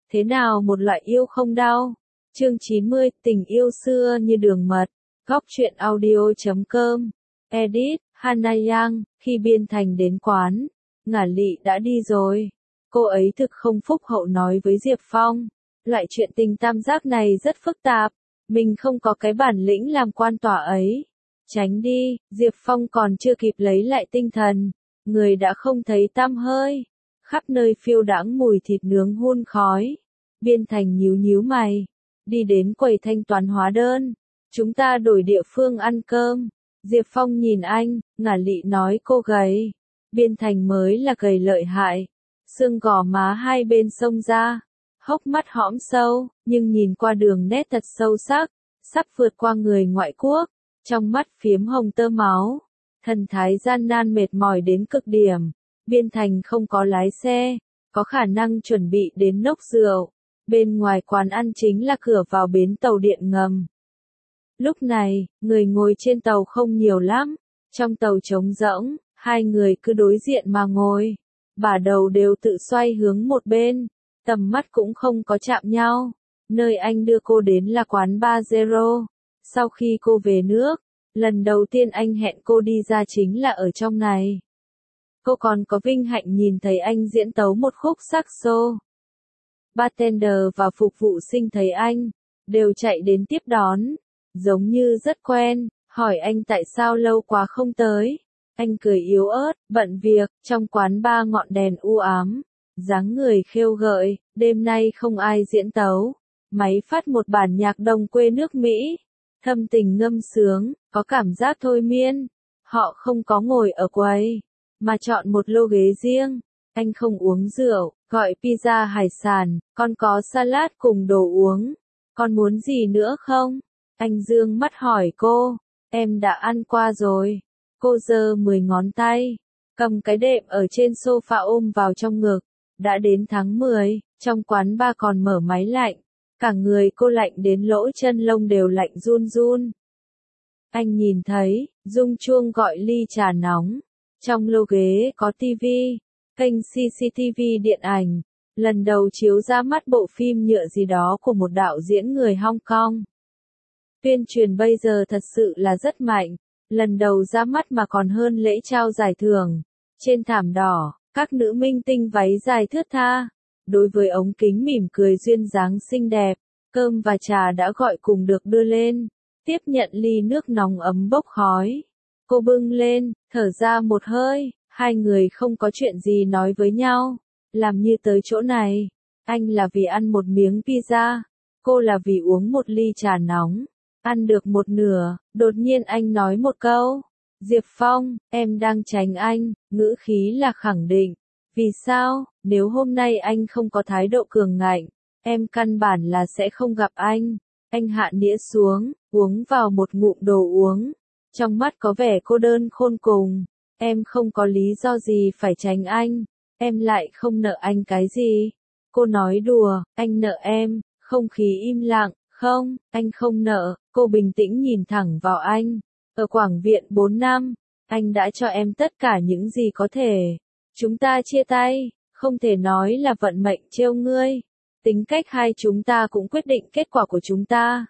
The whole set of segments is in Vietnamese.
Thế nào một loại yêu không đau? Chương 90, tình yêu xưa như đường mật. Góc truyện audio.com. Edit, Hana Yang. Khi Biên Thành đến quán, Ngả Lị đã đi rồi. Cô ấy thực không phúc hậu nói với Diệp Phong. Loại chuyện tình tam giác này rất phức tạp. Mình không có cái bản lĩnh làm quan tòa ấy. Tránh đi, Diệp Phong còn chưa kịp lấy lại tinh thần. Người đã không thấy tăm hơi. Khắp nơi phiêu đãng mùi thịt nướng hun khói. Biên Thành nhíu nhíu mày. Đi đến quầy thanh toán hóa đơn. Chúng ta đổi địa phương ăn cơm. Diệp Phong nhìn anh, Ngả Lị nói cô gầy. Biên Thành mới là gầy lợi hại. Xương gò má hai bên xông ra. Hốc mắt hõm sâu, nhưng nhìn qua đường nét thật sâu sắc. Sắp vượt qua người ngoại quốc. Trong mắt phiếm hồng tơ máu. Thần thái gian nan mệt mỏi đến cực điểm. Biên Thành không có lái xe. Có khả năng chuẩn bị đến nốc rượu. Bên ngoài quán ăn chính là cửa vào bến tàu điện ngầm. Lúc này, người ngồi trên tàu không nhiều lắm. Trong tàu trống rỗng, hai người cứ đối diện mà ngồi. Bả đầu đều tự xoay hướng một bên. Tầm mắt cũng không có chạm nhau. Nơi anh đưa cô đến là quán Bar Zero. Sau khi cô về nước, lần đầu tiên anh hẹn cô đi ra chính là ở trong này. Cô còn có vinh hạnh nhìn thấy anh diễn tấu một khúc saxo. Bartender và phục vụ sinh thấy anh, đều chạy đến tiếp đón, giống như rất quen, hỏi anh tại sao lâu quá không tới. Anh cười yếu ớt, bận việc, trong quán bar ngọn đèn u ám, dáng người khêu gợi, đêm nay không ai diễn tấu. Máy phát một bản nhạc đồng quê nước Mỹ, thâm tình ngâm sướng, có cảm giác thôi miên. Họ không có ngồi ở quầy, mà chọn một lô ghế riêng. Anh không uống rượu, gọi pizza hải sản, con có salad cùng đồ uống. Con muốn gì nữa không? Anh dương mắt hỏi cô, em đã ăn qua rồi. Cô giơ 10 ngón tay, cầm cái đệm ở trên sofa ôm vào trong ngực. Đã đến tháng 10, trong quán bar còn mở máy lạnh. Cả người cô lạnh đến lỗ chân lông đều lạnh run run. Anh nhìn thấy, rung chuông gọi ly trà nóng. Trong lô ghế có tivi. Kênh CCTV điện ảnh, lần đầu chiếu ra mắt bộ phim nhựa gì đó của một đạo diễn người Hong Kong. Tuyên truyền bây giờ thật sự là rất mạnh, lần đầu ra mắt mà còn hơn lễ trao giải thưởng. Trên thảm đỏ, các nữ minh tinh váy dài thướt tha. Đối với ống kính mỉm cười duyên dáng xinh đẹp, cơm và trà đã gọi cùng được đưa lên. Tiếp nhận ly nước nóng ấm bốc khói. Cô bưng lên, thở ra một hơi. Hai người không có chuyện gì nói với nhau. Làm như tới chỗ này. Anh là vì ăn một miếng pizza. Cô là vì uống một ly trà nóng. Ăn được một nửa, đột nhiên anh nói một câu. Diệp Phong, em đang tránh anh, ngữ khí là khẳng định. Vì sao, nếu hôm nay anh không có thái độ cường ngạnh, em căn bản là sẽ không gặp anh. Anh hạ đĩa xuống, uống vào một ngụm đồ uống. Trong mắt có vẻ cô đơn khôn cùng. Em không có lý do gì phải tránh anh. Em lại không nợ anh cái gì. Cô nói đùa, anh nợ em. Không khí im lặng, không, anh không nợ. Cô bình tĩnh nhìn thẳng vào anh. Ở Quảng Viện 4 năm, anh đã cho em tất cả những gì có thể. Chúng ta chia tay, không thể nói là vận mệnh trêu ngươi. Tính cách hai chúng ta cũng quyết định kết quả của chúng ta.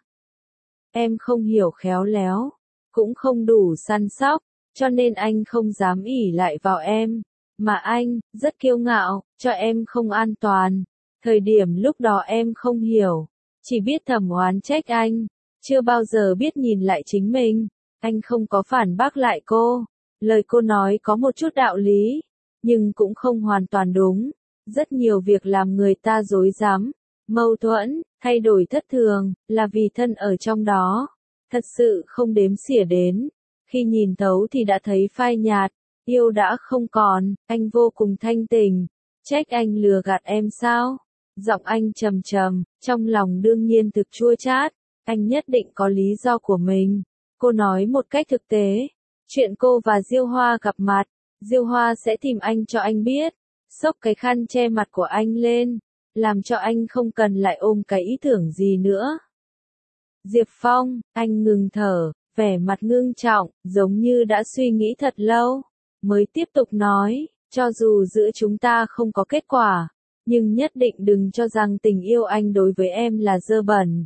Em không hiểu khéo léo, cũng không đủ săn sóc. Cho nên anh không dám ỷ lại vào em. Mà anh, rất kiêu ngạo, cho em không an toàn. Thời điểm lúc đó em không hiểu. Chỉ biết thầm oán trách anh. Chưa bao giờ biết nhìn lại chính mình. Anh không có phản bác lại cô. Lời cô nói có một chút đạo lý. Nhưng cũng không hoàn toàn đúng. Rất nhiều việc làm người ta rối rắm, mâu thuẫn, thay đổi thất thường, là vì thân ở trong đó. Thật sự không đếm xỉa đến. Khi nhìn thấu thì đã thấy phai nhạt, yêu đã không còn, anh vô cùng thanh tình. Trách anh lừa gạt em sao? Giọng anh trầm trầm, trong lòng đương nhiên thực chua chát. Anh nhất định có lý do của mình. Cô nói một cách thực tế. Chuyện cô và Diêu Hoa gặp mặt, Diêu Hoa sẽ tìm anh cho anh biết. Xốc cái khăn che mặt của anh lên, làm cho anh không cần lại ôm cái ý tưởng gì nữa. Diệp Phong, anh ngừng thở. Vẻ mặt ngưng trọng, giống như đã suy nghĩ thật lâu, mới tiếp tục nói, cho dù giữa chúng ta không có kết quả, Nhưng nhất định đừng cho rằng tình yêu anh đối với em là dơ bẩn.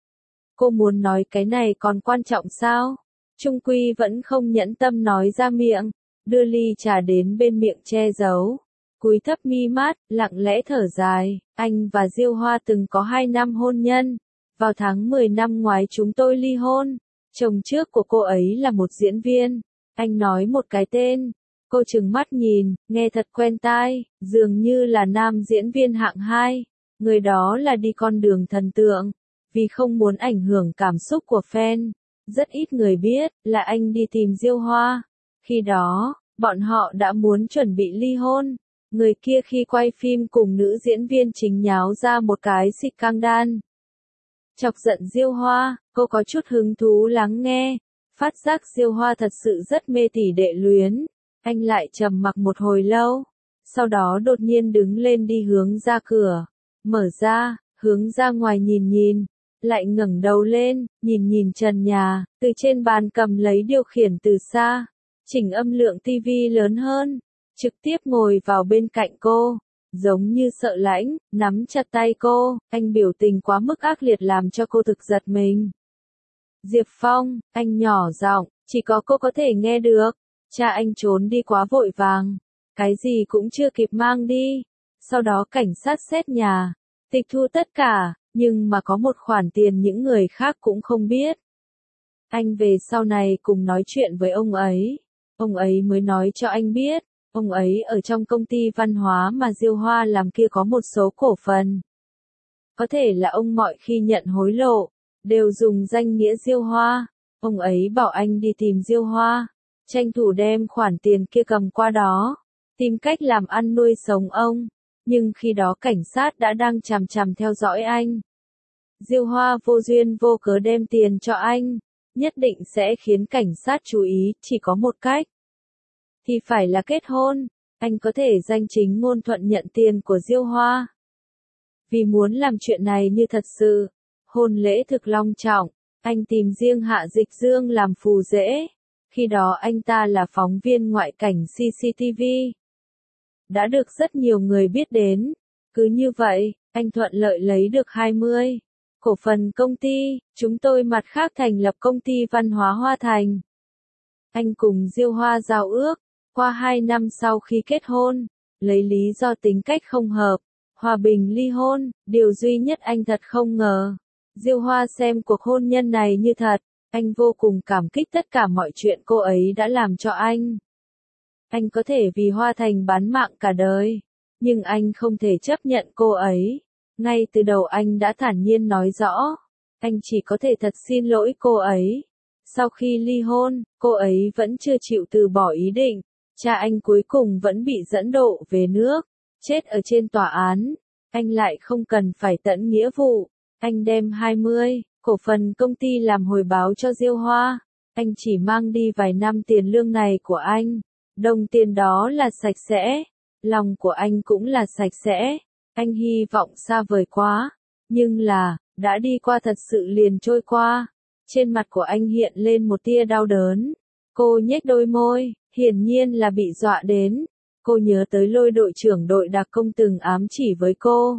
Cô muốn nói cái này còn quan trọng sao? Trung quy vẫn không nhẫn tâm nói ra miệng, đưa ly trà đến bên miệng che giấu. Cúi thấp mi mắt, lặng lẽ thở dài, anh và Diêu Hoa từng có 2 năm hôn nhân. Vào tháng 10 năm ngoái chúng tôi ly hôn. Chồng trước của cô ấy là một diễn viên. Anh nói một cái tên. Cô trừng mắt nhìn, nghe thật quen tai, dường như là nam diễn viên hạng 2. Người đó là đi con đường thần tượng. Vì không muốn ảnh hưởng cảm xúc của fan, rất ít người biết là anh đi tìm Diêu Hoa. Khi đó, bọn họ đã muốn chuẩn bị ly hôn. Người kia khi quay phim cùng nữ diễn viên chính nháo ra một cái scandal. Chọc giận Diêu Hoa, cô có chút hứng thú lắng nghe. Phát giác Diêu Hoa thật sự rất mê tỷ đệ luyến. Anh lại trầm mặc một hồi lâu. Sau đó đột nhiên đứng lên đi hướng ra cửa. Mở ra, hướng ra ngoài nhìn nhìn. Lại ngẩng đầu lên, nhìn nhìn trần nhà, từ trên bàn cầm lấy điều khiển từ xa. Chỉnh âm lượng tivi lớn hơn. Trực tiếp ngồi vào bên cạnh cô. Giống như sợ lãnh, nắm chặt tay cô, anh biểu tình quá mức ác liệt làm cho cô thực giật mình. Diệp Phong, anh nhỏ giọng, chỉ có cô có thể nghe được. Cha anh trốn đi quá vội vàng, cái gì cũng chưa kịp mang đi. Sau đó cảnh sát xét nhà, tịch thu tất cả, nhưng mà có một khoản tiền những người khác cũng không biết. Anh về sau này cùng nói chuyện với ông ấy mới nói cho anh biết. Ông ấy ở trong công ty văn hóa mà Diêu Hoa làm kia có một số cổ phần. Có thể là ông mọi khi nhận hối lộ, đều dùng danh nghĩa Diêu Hoa. Ông ấy bảo anh đi tìm Diêu Hoa, tranh thủ đem khoản tiền kia cầm qua đó, tìm cách làm ăn nuôi sống ông. Nhưng khi đó cảnh sát đã đang chằm chằm theo dõi anh. Diêu Hoa vô duyên vô cớ đem tiền cho anh, nhất định sẽ khiến cảnh sát chú ý, chỉ có một cách. Thì phải là kết hôn, anh có thể danh chính ngôn thuận nhận tiền của Diêu Hoa. Vì muốn làm chuyện này như thật sự, hôn lễ thực long trọng, anh tìm riêng Hạ Dịch Dương làm phù rễ. Khi đó anh ta là phóng viên ngoại cảnh CCTV. Đã được rất nhiều người biết đến. Cứ như vậy, anh thuận lợi lấy được 20 cổ phần công ty, chúng tôi mặt khác thành lập công ty văn hóa Hoa Thành. Anh cùng Diêu Hoa giao ước. Qua 2 năm sau khi kết hôn, lấy lý do tính cách không hợp, hòa bình ly hôn, điều duy nhất anh thật không ngờ. Diêu Hoa xem cuộc hôn nhân này như thật, anh vô cùng cảm kích tất cả mọi chuyện cô ấy đã làm cho anh. Anh có thể vì Hoa Thành bán mạng cả đời, nhưng anh không thể chấp nhận cô ấy. Ngay từ đầu anh đã thản nhiên nói rõ, anh chỉ có thể thật xin lỗi cô ấy. Sau khi ly hôn, cô ấy vẫn chưa chịu từ bỏ ý định. Cha anh cuối cùng vẫn bị dẫn độ về nước, chết ở trên tòa án. Anh lại không cần phải tận nghĩa vụ. Anh đem 20 cổ phần công ty làm hồi báo cho Diêu Hoa. Anh chỉ mang đi vài năm tiền lương này của anh. Đồng tiền đó là sạch sẽ. Lòng của anh cũng là sạch sẽ. Anh hy vọng xa vời quá. Nhưng là, đã đi qua thật sự liền trôi qua. Trên mặt của anh hiện lên một tia đau đớn. Cô nhếch đôi môi, hiển nhiên là bị dọa đến. Cô nhớ tới Lôi đội trưởng đội đặc công từng ám chỉ với cô.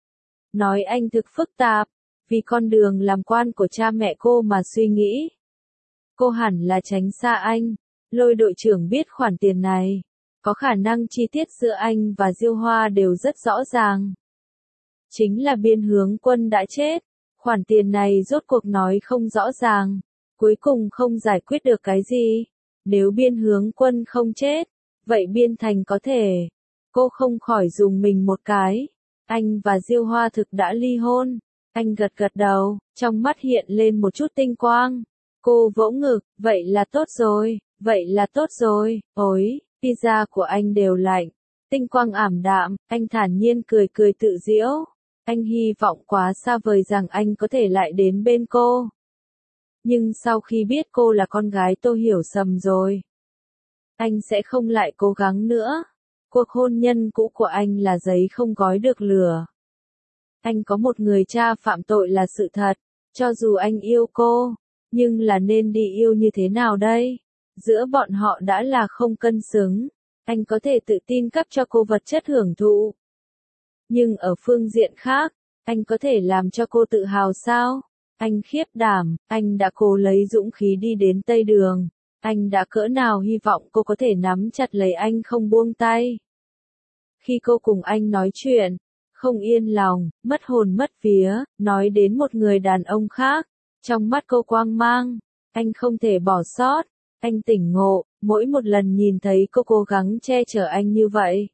Nói anh thực phức tạp, vì con đường làm quan của cha mẹ cô mà suy nghĩ. Cô hẳn là tránh xa anh. Lôi đội trưởng biết khoản tiền này. Có khả năng chi tiết giữa anh và Diêu Hoa đều rất rõ ràng. Chính là Biên Hướng Quân đã chết. Khoản tiền này rốt cuộc nói không rõ ràng. Cuối cùng không giải quyết được cái gì. Nếu Biên Hướng Quân không chết, vậy Biên Thành có thể. Cô không khỏi dùng mình một cái. Anh và Diêu Hoa thực đã ly hôn. Anh gật gật đầu, trong mắt hiện lên một chút tinh quang. Cô vỗ ngực, vậy là tốt rồi, vậy là tốt rồi. Ôi, pizza của anh đều lạnh. Tinh quang ảm đạm, anh thản nhiên cười cười tự giễu. Anh hy vọng quá xa vời rằng anh có thể lại đến bên cô. Nhưng sau khi biết cô là con gái Tô Hiểu Sầm rồi, anh sẽ không lại cố gắng nữa. Cuộc hôn nhân cũ của anh là giấy không gói được lửa. Anh có một người cha phạm tội là sự thật, cho dù anh yêu cô, nhưng là nên đi yêu như thế nào đây? Giữa bọn họ đã là không cân xứng, anh có thể tự tin cấp cho cô vật chất hưởng thụ. Nhưng ở phương diện khác, anh có thể làm cho cô tự hào sao? Anh khiếp đảm, anh đã cố lấy dũng khí đi đến Tây Đường. Anh đã cỡ nào hy vọng cô có thể nắm chặt lấy anh không buông tay. Khi cô cùng anh nói chuyện, không yên lòng, mất hồn mất vía, nói đến một người đàn ông khác, trong mắt cô quang mang, anh không thể bỏ sót, anh tỉnh ngộ, mỗi một lần nhìn thấy cô cố gắng che chở anh như vậy.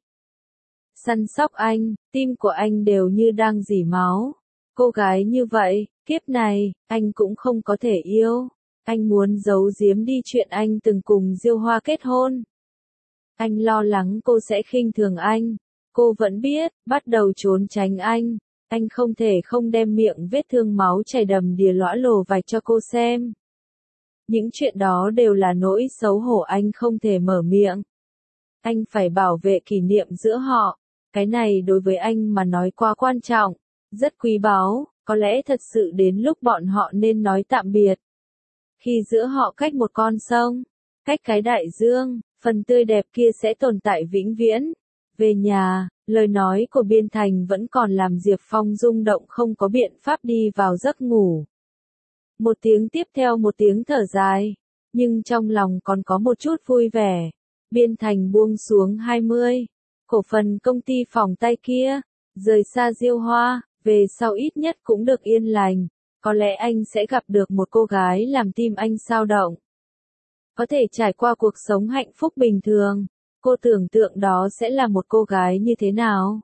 Săn sóc anh, tim của anh đều như đang rỉ máu. Cô gái như vậy, kiếp này, anh cũng không có thể yêu. Anh muốn giấu giếm đi chuyện anh từng cùng Diêu Hoa kết hôn. Anh lo lắng cô sẽ khinh thường anh. Cô vẫn biết, bắt đầu trốn tránh anh không thể không đem miệng vết thương máu chảy đầm đìa lõa lồ vạch cho cô xem. Những chuyện đó đều là nỗi xấu hổ anh không thể mở miệng. Anh phải bảo vệ kỷ niệm giữa họ. Cái này đối với anh mà nói quá quan trọng, rất quý báu, có lẽ thật sự đến lúc bọn họ nên nói tạm biệt. Khi giữa họ cách một con sông, cách cái đại dương, phần tươi đẹp kia sẽ tồn tại vĩnh viễn. Về nhà, lời nói của Biên Thành vẫn còn làm Diệp Phong rung động không có biện pháp đi vào giấc ngủ. Một tiếng tiếp theo một tiếng thở dài, nhưng trong lòng còn có một chút vui vẻ. Biên Thành buông xuống 20. Cổ phần công ty phòng tay kia, rời xa Diêu Hoa, về sau ít nhất cũng được yên lành. Có lẽ anh sẽ gặp được một cô gái làm tim anh xao động. Có thể trải qua cuộc sống hạnh phúc bình thường. Cô tưởng tượng đó sẽ là một cô gái như thế nào?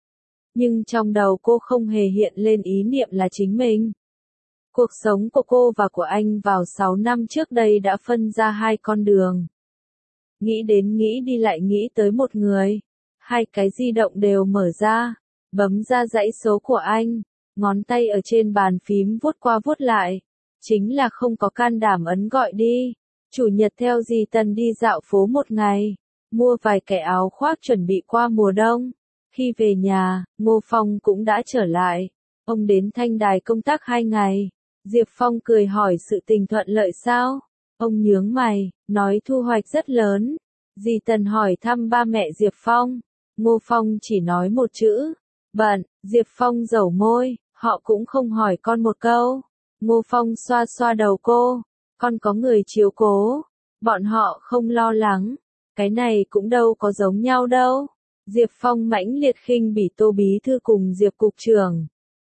Nhưng trong đầu cô không hề hiện lên ý niệm là chính mình. Cuộc sống của cô và của anh vào 6 năm trước đây đã phân ra hai con đường. Nghĩ đến nghĩ đi lại nghĩ tới một người. Hai cái di động đều mở ra, bấm ra dãy số của anh, ngón tay ở trên bàn phím vuốt qua vuốt lại. Chính là không có can đảm ấn gọi đi. Chủ nhật theo dì Tần đi dạo phố một ngày, mua vài cái áo khoác chuẩn bị qua mùa đông. Khi về nhà, Ngô Phong cũng đã trở lại. Ông đến Thanh Đài công tác 2 ngày. Diệp Phong cười hỏi sự tình thuận lợi sao? Ông nhướng mày, nói thu hoạch rất lớn. Dì Tần hỏi thăm ba mẹ Diệp Phong. Ngô Phong chỉ nói một chữ, bận. Diệp Phong dẩu môi, họ cũng không hỏi con một câu. Ngô Phong xoa xoa đầu cô, con có người chiếu cố, bọn họ không lo lắng. Cái này cũng đâu có giống nhau đâu. Diệp Phong mãnh liệt khinh bỉ Tô bí thư cùng Diệp cục trưởng.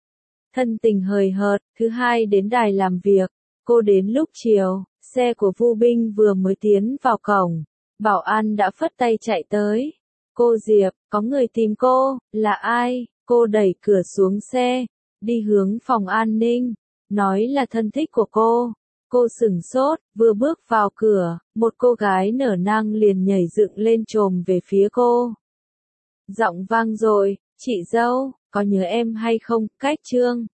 Thân tình hời hợt, thứ hai đến đài làm việc, cô đến lúc chiều, xe của Vu Binh vừa mới tiến vào cổng, bảo an đã phất tay chạy tới. Cô Diệp, có người tìm cô, là ai? Cô đẩy cửa xuống xe, đi hướng phòng an ninh, nói là thân thích của cô. Cô sửng sốt, vừa bước vào cửa, một cô gái nở nang liền nhảy dựng lên chồm về phía cô. Giọng vang dội, chị dâu, có nhớ em hay không? Cách Trương.